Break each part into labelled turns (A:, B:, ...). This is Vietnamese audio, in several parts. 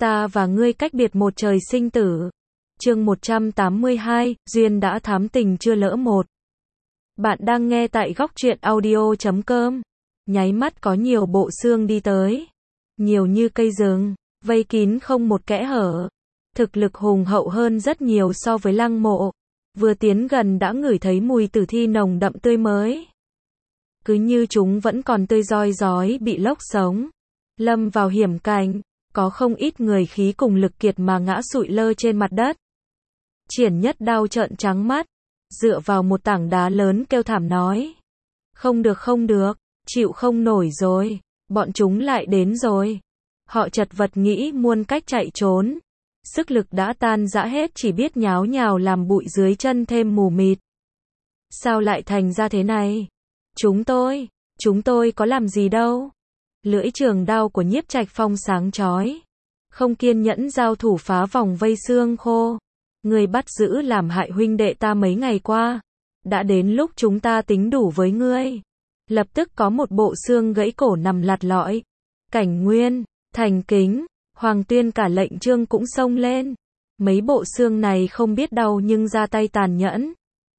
A: Ta và ngươi cách biệt một trời sinh tử. Chương 182, duyên đã thám tình chưa lỡ một. Bạn đang nghe tại góc truyện audio.com. Nháy mắt có nhiều bộ xương đi tới. Nhiều như cây rừng, vây kín không một kẽ hở. Thực lực hùng hậu hơn rất nhiều so với Lăng Mộ. Vừa tiến gần đã ngửi thấy mùi tử thi nồng đậm tươi mới. Cứ như chúng vẫn còn tươi roi rói bị lốc sống. Lâm vào hiểm cảnh, có không ít người khí cùng lực kiệt mà ngã sụi lơ trên mặt đất. Triển Nhất Đao trợn trắng mắt, dựa vào một tảng đá lớn kêu thảm nói. Không được, chịu không nổi rồi, bọn chúng lại đến rồi. Họ chật vật nghĩ muôn cách chạy trốn. Sức lực đã tan rã hết, chỉ biết nháo nhào làm bụi dưới chân thêm mù mịt. Sao lại thành ra thế này? Chúng tôi có làm gì đâu. Lưỡi trường đao của Nhiếp Trạch Phong sáng chói. Không kiên nhẫn giao thủ phá vòng vây xương khô. Người bắt giữ làm hại huynh đệ ta mấy ngày qua. Đã đến lúc chúng ta tính đủ với ngươi. Lập tức có một bộ xương gãy cổ nằm lạt lọi. Cảnh Nguyên, Thành Kính, Hoàng Tuyên cả Lệnh Trương cũng xông lên. Mấy bộ xương này không biết đau nhưng ra tay tàn nhẫn.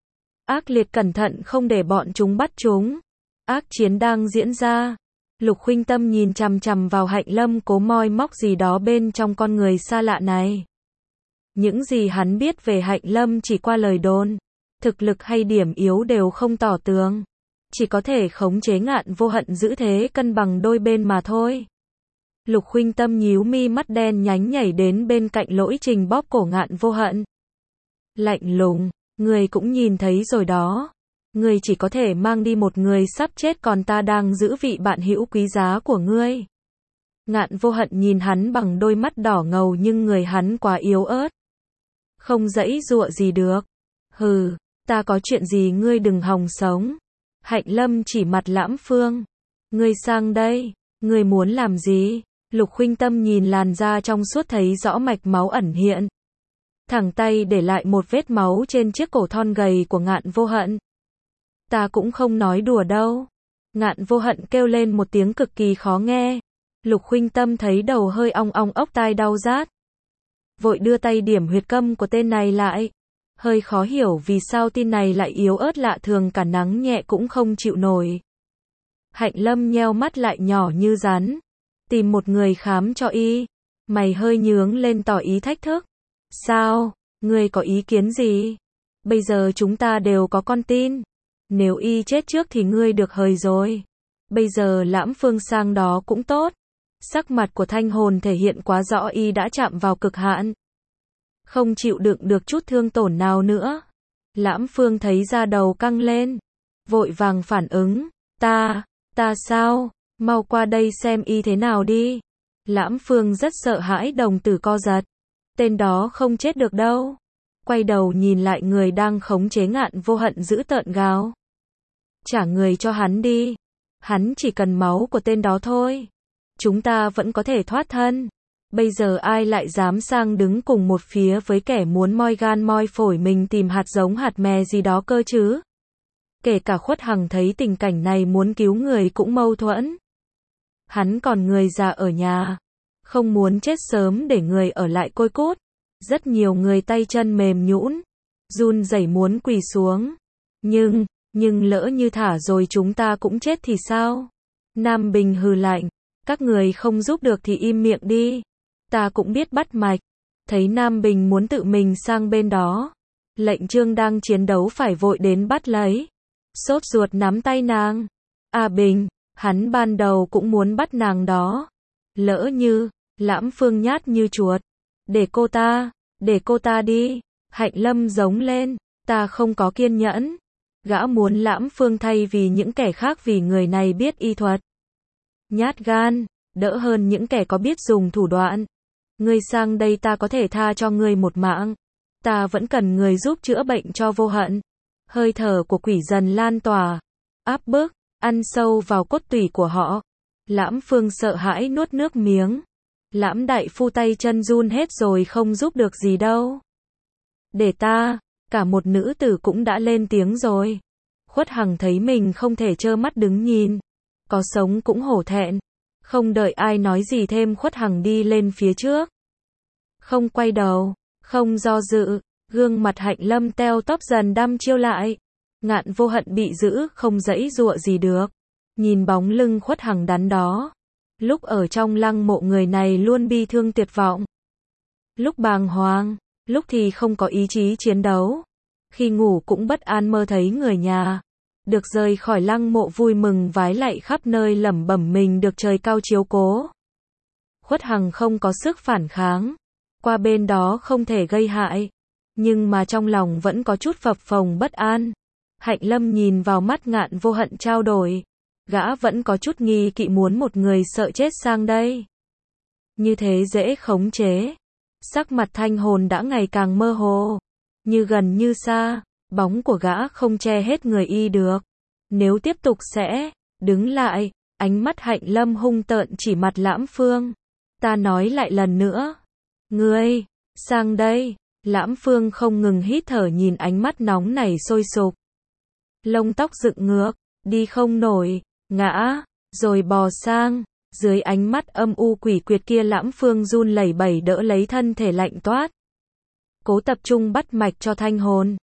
A: Ác liệt cẩn thận không để bọn chúng bắt chúng. Ác chiến đang diễn ra. Lục Khuynh Tâm nhìn chằm chằm vào Hạnh Lâm cố moi móc gì đó bên trong con người xa lạ này. Những gì hắn biết về Hạnh Lâm chỉ qua lời đồn. Thực lực hay điểm yếu đều không tỏ tường. Chỉ có thể khống chế Ngạn Vô Hận giữ thế cân bằng đôi bên mà thôi. Lục Khuynh Tâm nhíu mi, mắt đen nhánh nhảy đến bên cạnh Lỗi Trình bóp cổ Ngạn Vô Hận. Lạnh lùng, người cũng nhìn thấy rồi đó. Ngươi chỉ có thể mang đi một người sắp chết, còn ta đang giữ vị bạn hữu quý giá của ngươi. Ngạn Vô Hận nhìn hắn bằng đôi mắt đỏ ngầu nhưng người hắn quá yếu ớt. Không giãy giụa gì được. Hừ, ta có chuyện gì ngươi đừng hòng sống. Hạnh Lâm chỉ mặt Lãm Phương. Ngươi sang đây, ngươi muốn làm gì? Lục Khuynh Tâm nhìn làn da trong suốt thấy rõ mạch máu ẩn hiện. Thẳng tay để lại một vết máu trên chiếc cổ thon gầy của Ngạn Vô Hận. Ta cũng không nói đùa đâu. Ngạn Vô Hận kêu lên một tiếng cực kỳ khó nghe. Lục Khuynh Tâm thấy đầu hơi ong ong, ốc tai đau rát. Vội đưa tay điểm huyệt câm của tên này lại. Hơi khó hiểu vì sao tin này lại yếu ớt lạ thường, cả nắng nhẹ cũng không chịu nổi. Hạnh Lâm nheo mắt lại nhỏ như rắn. Tìm một người khám cho y. Mày hơi nhướng lên tỏ ý thách thức. Sao? Ngươi có ý kiến gì? Bây giờ chúng ta đều có con tin. Nếu y chết trước thì ngươi được hời rồi. Bây giờ Lãm Phương sang đó cũng tốt. Sắc mặt của Thanh Hồn thể hiện quá rõ y đã chạm vào cực hạn. Không chịu đựng được chút thương tổn nào nữa. Lãm Phương thấy da đầu căng lên. Vội vàng phản ứng. Ta sao? Mau qua đây xem y thế nào đi. Lãm Phương rất sợ hãi, đồng tử co giật. Tên đó không chết được đâu. Quay đầu nhìn lại người đang khống chế Ngạn Vô Hận dữ tợn gào. Trả người cho hắn đi. Hắn chỉ cần máu của tên đó thôi. Chúng ta vẫn có thể thoát thân. Bây giờ ai lại dám sang đứng cùng một phía với kẻ muốn moi gan moi phổi mình tìm hạt giống hạt mè gì đó cơ chứ? Kể cả Khuất Hằng thấy tình cảnh này muốn cứu người cũng mâu thuẫn. Hắn còn người già ở nhà. Không muốn chết sớm để người ở lại côi cút. Rất nhiều người tay chân mềm nhũn, run rẩy muốn quỳ xuống. Nhưng lỡ như thả rồi chúng ta cũng chết thì sao? Nam Bình hừ lạnh. Các người không giúp được thì im miệng đi. Ta cũng biết bắt mạch. Thấy Nam Bình muốn tự mình sang bên đó. Lệnh Trương đang chiến đấu phải vội đến bắt lấy. Sốt ruột nắm tay nàng. À Bình, hắn ban đầu cũng muốn bắt nàng đó. Lỡ như, Lãm Phương nhát như chuột. Để cô ta đi. Hạnh Lâm giống lên. Ta không có kiên nhẫn. Gã muốn Lãm Phương thay vì những kẻ khác vì người này biết y thuật. Nhát gan, đỡ hơn những kẻ có biết dùng thủ đoạn. Ngươi sang đây ta có thể tha cho ngươi một mạng. Ta vẫn cần người giúp chữa bệnh cho Vô Hận. Hơi thở của quỷ dần lan tỏa. Áp bức, ăn sâu vào cốt tủy của họ. Lãm Phương sợ hãi nuốt nước miếng. Lãm đại phu tay chân run hết rồi, không giúp được gì đâu. Để ta, cả một nữ tử cũng đã lên tiếng rồi. Khuất Hằng thấy mình không thể trơ mắt đứng nhìn. Có sống cũng hổ thẹn. Không đợi ai nói gì thêm, Khuất Hằng đi lên phía trước. không quay đầu, không do dự, gương mặt Hạnh Lâm teo tóp dần đăm chiêu lại. Ngạn Vô Hận bị giữ không giãy giụa gì được. Nhìn bóng lưng Khuất Hằng đắn đó. Lúc ở trong lăng mộ người này luôn bi thương tuyệt vọng. Lúc bàng hoàng, lúc thì không có ý chí chiến đấu. Khi ngủ cũng bất an mơ thấy người nhà. Được rời khỏi lăng mộ vui mừng vái lạy khắp nơi lẩm bẩm mình được trời cao chiếu cố. Khuất Hằng không có sức phản kháng. Qua bên đó không thể gây hại. Nhưng mà trong lòng vẫn có chút phập phồng bất an. Hạnh Lâm nhìn vào mắt Ngạn Vô Hận trao đổi. Gã vẫn có chút nghi kỵ muốn một người sợ chết sang đây. Như thế dễ khống chế. Sắc mặt Thanh Hồn đã ngày càng mơ hồ. Như gần như xa. Bóng của gã không che hết người y được. Nếu tiếp tục sẽ đứng lại. Ánh mắt Hạnh Lâm hung tợn chỉ mặt Lãm Phương. Ta nói lại lần nữa. Ngươi, sang đây. Lãm Phương không ngừng hít thở nhìn ánh mắt nóng nảy sôi sục. Lông tóc dựng ngược, đi không nổi, ngã, rồi bò sang. Dưới ánh mắt âm u quỷ quyệt kia Lãm Phương run lẩy bẩy đỡ lấy thân thể lạnh toát. Cố tập trung bắt mạch cho Thanh Hồn.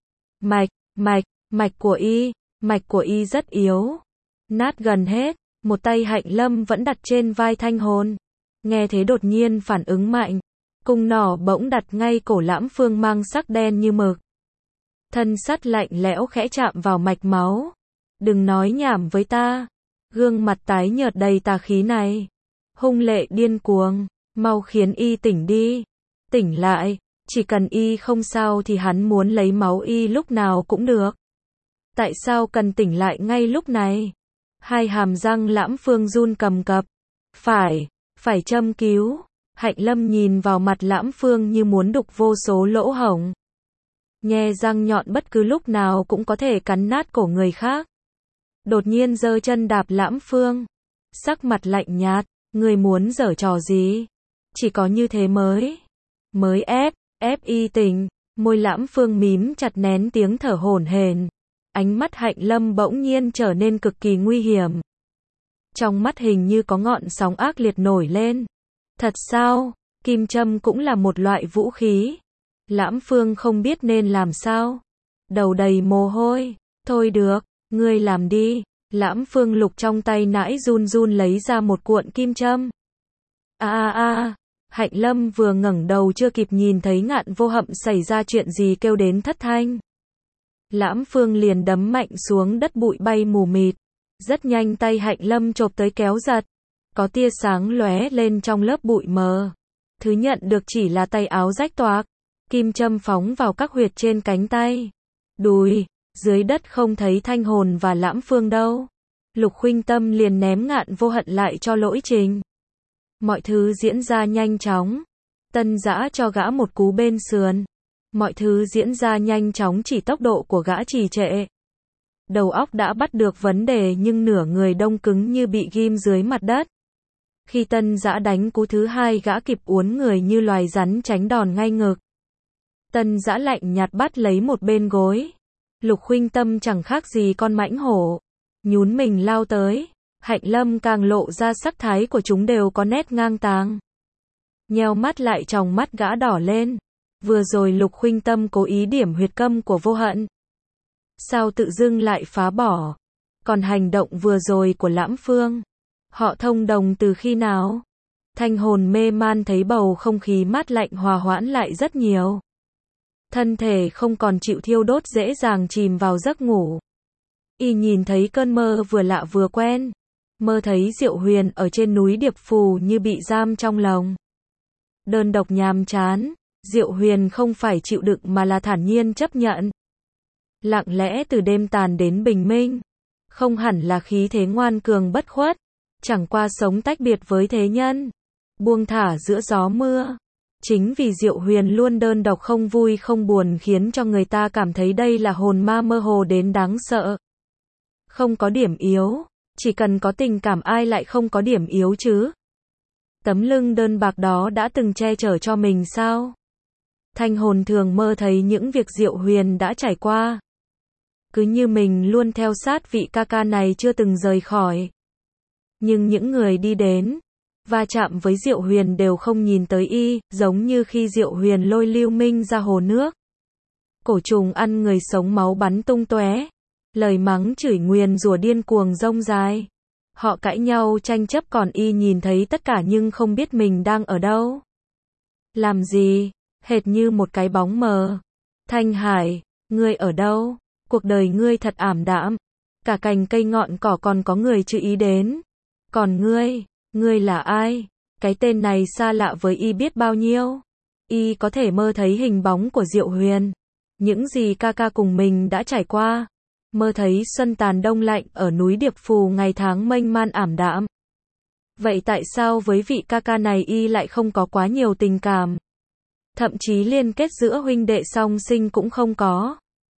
A: Mạch của y rất yếu. Nát gần hết, một tay Hạnh Lâm vẫn đặt trên vai Thanh Hồn. Nghe thế đột nhiên phản ứng mạnh. Cung nỏ bỗng đặt ngay cổ Lãm Phương mang sắc đen như mực. Thân sắt lạnh lẽo khẽ chạm vào mạch máu. Đừng nói nhảm với ta. Gương mặt tái nhợt đầy tà khí này. Hung lệ điên cuồng. Mau khiến y tỉnh đi. Tỉnh lại. Chỉ cần y không sao thì hắn muốn lấy máu y lúc nào cũng được. Tại sao cần tỉnh lại ngay lúc này? Hai hàm răng Lãm Phương run cầm cập. Phải châm cứu. Hạnh Lâm nhìn vào mặt Lãm Phương như muốn đục vô số lỗ hổng. Nhe răng nhọn bất cứ lúc nào cũng có thể cắn nát cổ người khác. Đột nhiên giơ chân đạp Lãm Phương. Sắc mặt lạnh nhạt, người muốn giở trò gì? Chỉ có như thế mới ép y tỉnh. Môi Lãm Phương mím chặt nén tiếng thở hổn hển. Ánh mắt Hạnh Lâm bỗng nhiên trở nên cực kỳ nguy hiểm. Trong mắt hình như có ngọn sóng ác liệt nổi lên. Thật sao? Kim châm cũng là một loại vũ khí. Lãm Phương không biết nên làm sao. Đầu đầy mồ hôi. Thôi được, ngươi làm đi. Lãm Phương lục trong tay nãi run run lấy ra một cuộn kim châm. Hạnh Lâm vừa ngẩng đầu chưa kịp nhìn thấy Ngạn Vô Hận xảy ra chuyện gì kêu đến thất thanh. Lãm Phương liền đấm mạnh xuống đất bụi bay mù mịt. Rất nhanh tay Hạnh Lâm chộp tới kéo giật. Có tia sáng lóe lên trong lớp bụi mờ. Thứ nhận được chỉ là tay áo rách toạc. Kim châm phóng vào các huyệt trên cánh tay. Đùi, dưới đất không thấy Thanh Hồn và Lãm Phương đâu. Lục Khuynh Tâm liền ném Ngạn Vô Hận lại cho Lỗi Trình. Mọi thứ diễn ra nhanh chóng. Tân Dã cho gã một cú bên sườn. Mọi thứ diễn ra nhanh chóng chỉ tốc độ của gã trì trệ. Đầu óc đã bắt được vấn đề nhưng nửa người đông cứng như bị ghim dưới mặt đất. Khi Tân Dã đánh cú thứ hai gã kịp uốn người như loài rắn tránh đòn ngay ngực. Tân Dã lạnh nhạt bắt lấy một bên gối. Lục Khuynh Tâm chẳng khác gì con mãnh hổ. Nhún mình lao tới. Hạnh Lâm càng lộ ra sắc thái của chúng đều có nét ngang tàng. Nheo mắt lại tròng mắt gã đỏ lên. Vừa rồi Lục Khuynh Tâm cố ý điểm huyệt câm của Vô Hận. Sao tự dưng lại phá bỏ? Còn hành động vừa rồi của Lãm Phương, họ thông đồng từ khi nào? Thanh Hồn mê man thấy bầu không khí mát lạnh hòa hoãn lại rất nhiều. Thân thể không còn chịu thiêu đốt dễ dàng chìm vào giấc ngủ. Y nhìn thấy cơn mơ vừa lạ vừa quen. Mơ thấy Diệu Huyền ở trên núi Điệp Phù như bị giam trong lồng. Đơn độc nhàm chán. Diệu Huyền không phải chịu đựng mà là thản nhiên chấp nhận. Lặng lẽ từ đêm tàn đến bình minh. Không hẳn là khí thế ngoan cường bất khuất. Chẳng qua sống tách biệt với thế nhân. Buông thả giữa gió mưa. Chính vì Diệu Huyền luôn đơn độc không vui không buồn khiến cho người ta cảm thấy đây là hồn ma mơ hồ đến đáng sợ. Không có điểm yếu. Chỉ cần có tình cảm ai lại không có điểm yếu chứ? Tấm lưng đơn bạc đó đã từng che chở cho mình sao? Thanh Hồn thường mơ thấy những việc Diệu Huyền đã trải qua. Cứ như mình luôn theo sát vị ca ca này chưa từng rời khỏi. Nhưng những người đi đến, va chạm với Diệu Huyền đều không nhìn tới y, giống như khi Diệu Huyền lôi Lưu Minh ra hồ nước. Cổ trùng ăn người sống máu bắn tung tóe. Lời mắng chửi nguyền rủa điên cuồng rông dài. Họ cãi nhau tranh chấp còn y nhìn thấy tất cả nhưng không biết mình đang ở đâu. Làm gì? Hệt như một cái bóng mờ. Thanh Hải, ngươi ở đâu? Cuộc đời ngươi thật ảm đạm. Cả cành cây ngọn cỏ còn có người chú ý đến. Còn ngươi là ai? Cái tên này xa lạ với y biết bao nhiêu. Y có thể mơ thấy hình bóng của Diệu Huyền. Những gì ca ca cùng mình đã trải qua. Mơ thấy xuân tàn đông lạnh ở núi Điệp Phù ngày tháng mênh man ảm đạm. Vậy tại sao với vị ca ca này y lại không có quá nhiều tình cảm? Thậm chí liên kết giữa huynh đệ song sinh cũng không có.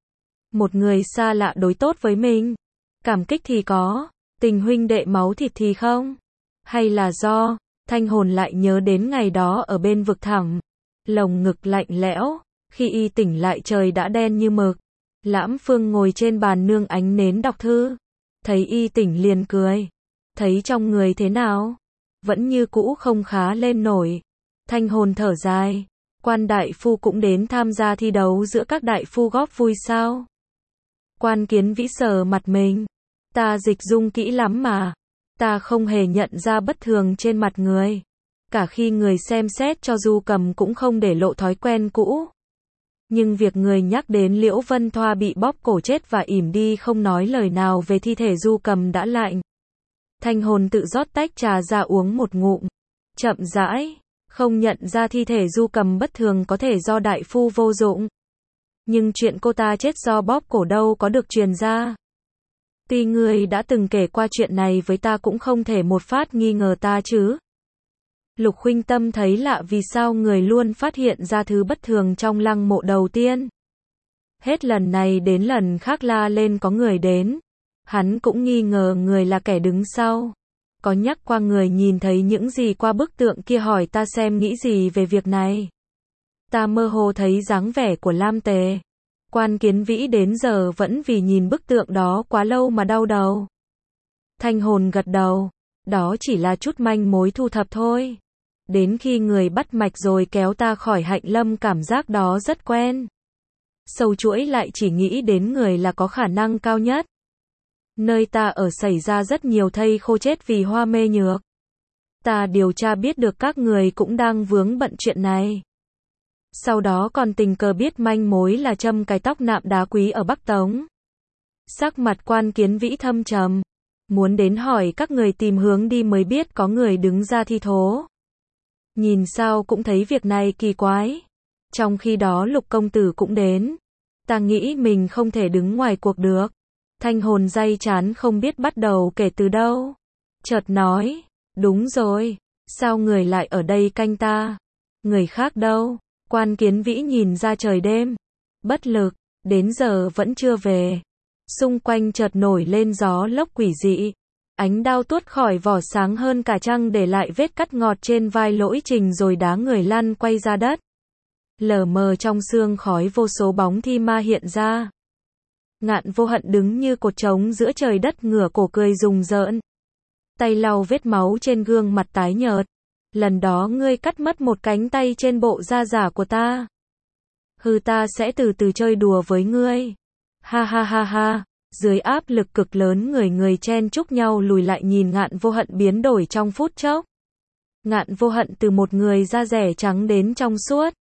A: Một người xa lạ đối tốt với mình. Cảm kích thì có, tình huynh đệ máu thịt thì không. Hay là do, Thanh Hồn lại nhớ đến ngày đó ở bên vực thẳm. Lồng ngực lạnh lẽo, khi y tỉnh lại trời đã đen như mực. Lãm Phương ngồi trên bàn nương ánh nến đọc thư. Thấy y tỉnh liền cười. Thấy trong người thế nào? Vẫn như cũ không khá lên nổi. Thanh Hồn thở dài. Quan đại phu cũng đến tham gia thi đấu giữa các đại phu góp vui sao? Quan Kiến Vĩ sờ mặt mình. Ta dịch dung kỹ lắm mà. Ta không hề nhận ra bất thường trên mặt người. Cả khi người xem xét cho Du Cầm cũng không để lộ thói quen cũ. Nhưng việc người nhắc đến Liễu Vân Thoa bị bóp cổ chết và ỉm đi không nói lời nào về thi thể Du Cầm đã lạnh. Thanh Hồn tự rót tách trà ra uống một ngụm. Chậm rãi, không nhận ra thi thể Du Cầm bất thường có thể do đại phu vô dụng. Nhưng chuyện cô ta chết do bóp cổ đâu có được truyền ra. Tuy ngươi đã từng kể qua chuyện này với ta cũng không thể một phát nghi ngờ ta chứ. Lục Khuynh Tâm thấy lạ vì sao người luôn phát hiện ra thứ bất thường trong lăng mộ đầu tiên. Hết lần này đến lần khác la lên có người đến. Hắn cũng nghi ngờ người là kẻ đứng sau. Có nhắc qua người nhìn thấy những gì qua bức tượng kia hỏi ta xem nghĩ gì về việc này. Ta mơ hồ thấy dáng vẻ của Lam Tề. Quan Kiến Vĩ đến giờ vẫn vì nhìn bức tượng đó quá lâu mà đau đầu. Thanh Hồn gật đầu. Đó chỉ là chút manh mối thu thập thôi. Đến khi người bắt mạch rồi kéo ta khỏi Hạnh Lâm cảm giác đó rất quen. Sâu chuỗi lại chỉ nghĩ đến người là có khả năng cao nhất. Nơi ta ở xảy ra rất nhiều thây khô chết vì hoa mê nhược. Ta điều tra biết được các người cũng đang vướng bận chuyện này. Sau đó còn tình cờ biết manh mối là châm cài tóc nạm đá quý ở Bắc Tống. Sắc mặt Quan Kiến Vĩ thâm trầm. Muốn đến hỏi các người tìm hướng đi mới biết có người đứng ra thi thố. Nhìn sao cũng thấy việc này kỳ quái. Trong khi đó Lục công tử cũng đến. Ta nghĩ mình không thể đứng ngoài cuộc được. Thanh Hồn day chán không biết bắt đầu kể từ đâu. Chợt nói, đúng rồi, sao người lại ở đây canh ta? Người khác đâu? Quan Kiến Vĩ nhìn ra trời đêm. Bất lực, đến giờ vẫn chưa về. Xung quanh chợt nổi lên gió lốc quỷ dị. Ánh đao tuốt khỏi vỏ sáng hơn cả trăng để lại vết cắt ngọt trên vai Lỗi Trình rồi đá người lăn quay ra đất. Lờ mờ trong sương khói vô số bóng thi ma hiện ra. Ngạn Vô Hận đứng như cột trống giữa trời đất ngửa cổ cười rùng rợn. Tay lau vết máu trên gương mặt tái nhợt. Lần đó ngươi cắt mất một cánh tay trên bộ da giả của ta. Hừ, ta sẽ từ từ chơi đùa với ngươi. Ha ha ha ha. Dưới áp lực cực lớn người chen chúc nhau lùi lại nhìn Ngạn Vô Hận biến đổi trong phút chốc. Ngạn Vô Hận từ một người da rẻ trắng đến trong suốt.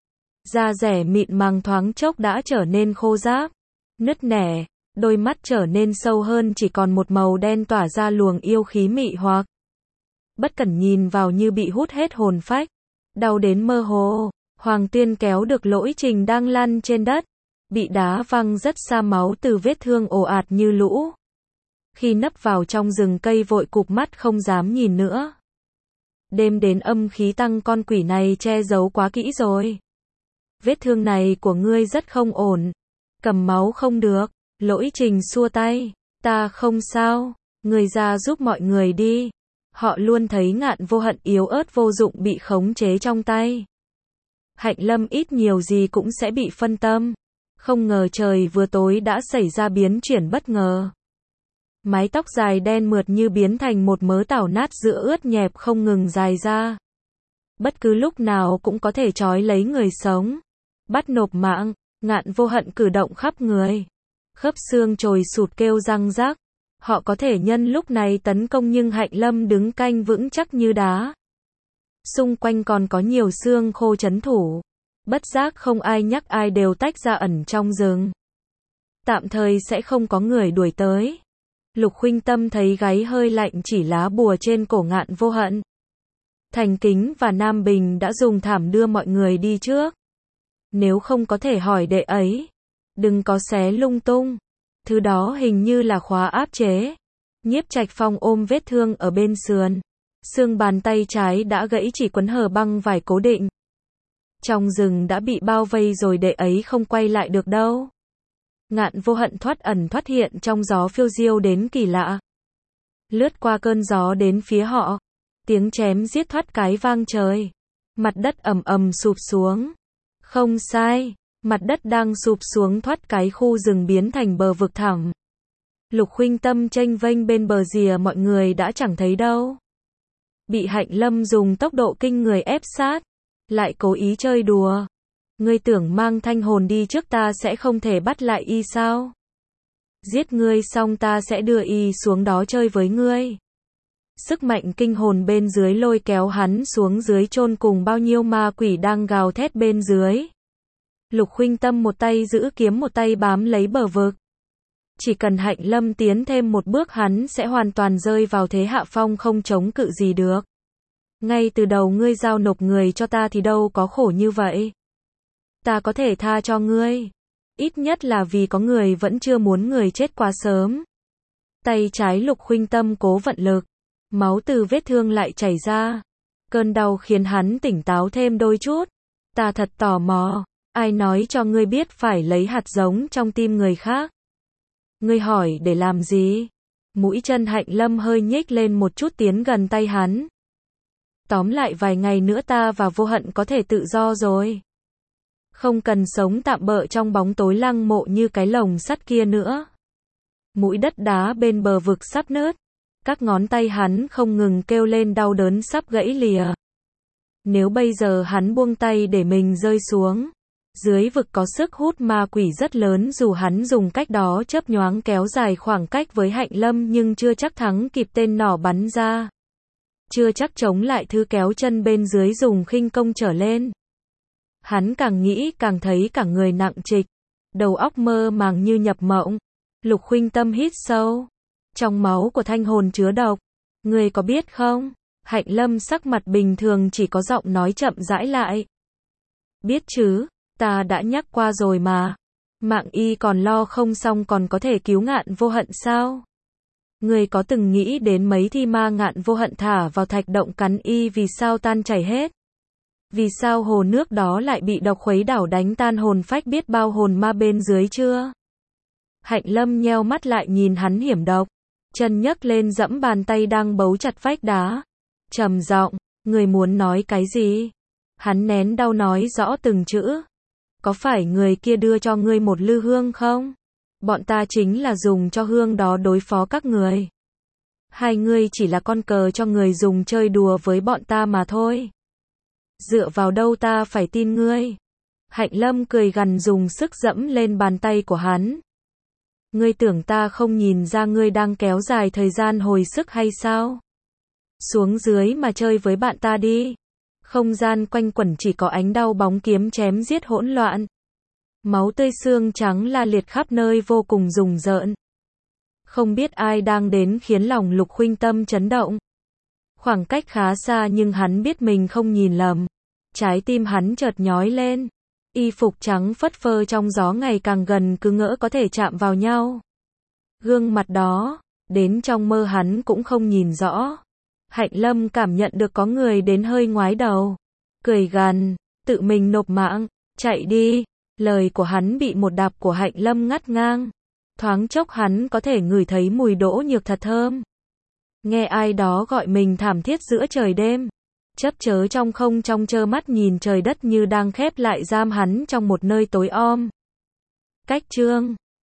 A: Da rẻ mịn màng thoáng chốc đã trở nên khô ráp, nứt nẻ, đôi mắt trở nên sâu hơn chỉ còn một màu đen tỏa ra luồng yêu khí mị hoặc. Bất cẩn nhìn vào như bị hút hết hồn phách, đau đến mơ hồ. Hoàng Tuyên kéo được Lỗi Trình đang lăn trên đất, bị đá văng rất xa, máu từ vết thương ồ ạt như lũ. Khi nấp vào trong rừng cây vội cụp mắt không dám nhìn nữa. Đêm đến âm khí tăng, con quỷ này che giấu quá kỹ rồi. Vết thương này của ngươi rất không ổn. Cầm máu không được. Lỗi Trình xua tay. Ta không sao. Ngươi ra giúp mọi người đi. Họ luôn thấy Ngạn Vô Hận yếu ớt vô dụng bị khống chế trong tay. Hạnh Lâm ít nhiều gì cũng sẽ bị phân tâm. Không ngờ trời vừa tối đã xảy ra biến chuyển bất ngờ. Mái tóc dài đen mượt như biến thành một mớ tảo nát giữa ướt nhẹp không ngừng dài ra. Bất cứ lúc nào cũng có thể trói lấy người sống. Bắt nộp mạng, Ngạn Vô Hận cử động khắp người. Khớp xương trồi sụt kêu răng rác. Họ có thể nhân lúc này tấn công nhưng Hạnh Lâm đứng canh vững chắc như đá. Xung quanh còn có nhiều xương khô trấn thủ. Bất giác không ai nhắc ai đều tách ra ẩn trong rừng. Tạm thời sẽ không có người đuổi tới. Lục Khuynh Tâm thấy gáy hơi lạnh chỉ lá bùa trên cổ Ngạn Vô Hận. Thành Kính và Nam Bình đã dùng thảm đưa mọi người đi trước. Nếu không có thể hỏi đệ ấy. Đừng có xé lung tung. Thứ đó hình như là khóa áp chế. Nhiếp Trạch Phong ôm vết thương ở bên sườn. Xương bàn tay trái đã gãy chỉ quấn hở băng vải cố định. Trong rừng đã bị bao vây rồi đệ ấy không quay lại được đâu. Ngạn Vô Hận thoát ẩn thoát hiện trong gió phiêu diêu đến kỳ lạ. Lướt qua cơn gió đến phía họ. Tiếng chém giết thoát cái vang trời. Mặt đất ầm ầm sụp xuống. Không sai, mặt đất đang sụp xuống thoát cái khu rừng biến thành bờ vực thẳm. Lục Khuynh Tâm chênh vênh bên bờ rìa mọi người đã chẳng thấy đâu. Bị Hạnh Lâm dùng tốc độ kinh người ép sát. Lại cố ý chơi đùa. Ngươi tưởng mang thanh hồn đi trước ta sẽ không thể bắt lại y sao? Giết ngươi xong ta sẽ đưa y xuống đó chơi với ngươi. Sức mạnh kinh hồn bên dưới lôi kéo hắn xuống dưới chôn cùng bao nhiêu ma quỷ đang gào thét bên dưới. Lục Khuynh Tâm một tay giữ kiếm một tay bám lấy bờ vực. Chỉ cần Hạnh Lâm tiến thêm một bước hắn sẽ hoàn toàn rơi vào thế hạ phong không chống cự gì được. Ngay từ đầu ngươi giao nộp người cho ta thì đâu có khổ như vậy. Ta có thể tha cho ngươi. Ít nhất là vì có người vẫn chưa muốn người chết quá sớm. Tay trái Lục Khuynh Tâm cố vận lực. Máu từ vết thương lại chảy ra. Cơn đau khiến hắn tỉnh táo thêm đôi chút. Ta thật tò mò. Ai nói cho ngươi biết phải lấy hạt giống trong tim người khác? Ngươi hỏi để làm gì? Mũi chân Hạnh Lâm hơi nhếch lên một chút tiến gần tay hắn. Tóm lại vài ngày nữa ta và Vô Hận có thể tự do rồi. Không cần sống tạm bợ trong bóng tối lăng mộ như cái lồng sắt kia nữa. Mũi đất đá bên bờ vực sắp nứt. Các ngón tay hắn không ngừng kêu lên đau đớn sắp gãy lìa. Nếu bây giờ hắn buông tay để mình rơi xuống. Dưới vực có sức hút ma quỷ rất lớn dù hắn dùng cách đó chớp nhoáng kéo dài khoảng cách với Hạnh Lâm nhưng chưa chắc thắng kịp tên nỏ bắn ra. Chưa chắc chống lại thứ kéo chân bên dưới dùng khinh công trở lên. Hắn càng nghĩ càng thấy cả người nặng trịch. Đầu óc mơ màng như nhập mộng. Lục Khuynh Tâm hít sâu. Trong máu của thanh hồn chứa độc. Ngươi có biết không? Hạnh Lâm sắc mặt bình thường chỉ có giọng nói chậm rãi lại. Biết chứ, ta đã nhắc qua rồi mà. Mạng y còn lo không xong còn có thể cứu Ngạn Vô Hận sao? Ngươi có từng nghĩ đến mấy thi ma Ngạn Vô Hận thả vào thạch động cắn y vì sao tan chảy hết? Vì sao hồ nước đó lại bị độc khuấy đảo đánh tan hồn phách biết bao hồn ma bên dưới chưa? Hạnh Lâm nheo mắt lại nhìn hắn hiểm độc. Chân nhấc lên dẫm bàn tay đang bấu chặt vách đá. Trầm giọng, người muốn nói cái gì? Hắn nén đau nói rõ từng chữ. Có phải người kia đưa cho ngươi một lư hương không? Bọn ta chính là dùng cho hương đó đối phó các người. Hai ngươi chỉ là con cờ cho người dùng chơi đùa với bọn ta mà thôi. Dựa vào đâu ta phải tin ngươi? Hạnh Lâm cười gằn dùng sức dẫm lên bàn tay của hắn. Ngươi tưởng ta không nhìn ra ngươi đang kéo dài thời gian hồi sức hay sao? Xuống dưới mà chơi với bạn ta đi. Không gian quanh quẩn chỉ có ánh đau bóng kiếm chém giết hỗn loạn. Máu tươi xương trắng la liệt khắp nơi vô cùng rùng rợn. Không biết ai đang đến khiến lòng Lục Khuynh Tâm chấn động. Khoảng cách khá xa nhưng hắn biết mình không nhìn lầm. Trái tim hắn chợt nhói lên. Y phục trắng phất phơ trong gió ngày càng gần cứ ngỡ có thể chạm vào nhau. Gương mặt đó, đến trong mơ hắn cũng không nhìn rõ. Hạnh Lâm cảm nhận được có người đến hơi ngoái đầu. Cười gằn, tự mình nộp mạng, chạy đi. Lời của hắn bị một đạp của Hạnh Lâm ngắt ngang. Thoáng chốc hắn có thể ngửi thấy mùi đỗ nhược thật thơm. Nghe ai đó gọi mình thảm thiết giữa trời đêm. Chấp chớ trong không trong trơ mắt nhìn trời đất như đang khép lại giam hắn trong một nơi tối om. Cách chương